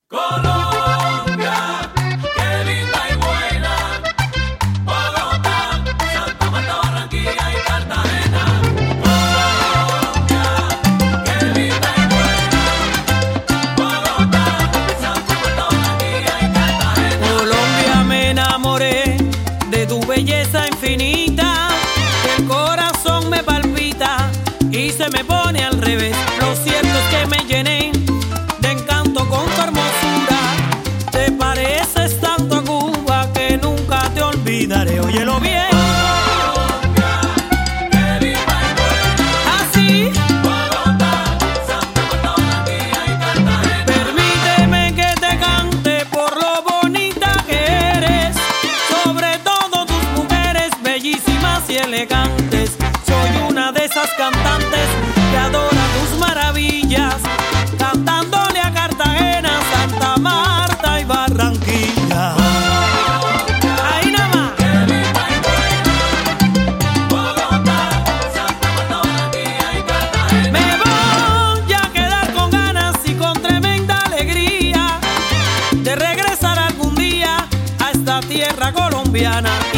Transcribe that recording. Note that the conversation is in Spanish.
Colombia, qué linda y buena. Bogotá, Santa Marta, Barranquilla y Cartagena. Colombia, qué linda y buena. Bogotá, Santa Marta, Barranquilla y Cartagena. Colombia, me enamoré de tu belleza infinita. El corazón me palpita y se me pone al revés. Lo cierto es que me llené de encanto con tu hermosura. Te pareces tanto a Cuba que nunca te olvidaré. Óyelo bien. Así. Bogotá, Santa Marta, Barranquilla y Cartagena. Permíteme que te cante por lo bonita que eres. Sobre todo tus mujeres bellísimas y elegantes. Soy una de esas cantantes que adora tus maravillas, cantándole a Cartagena, Santa Marta y Barranquilla. Ahí nada más. Bogotá, Santa Marta, Barranquilla y Cartagena. Me voy a quedar con ganas y con tremenda alegría de regresar algún día a esta tierra colombiana.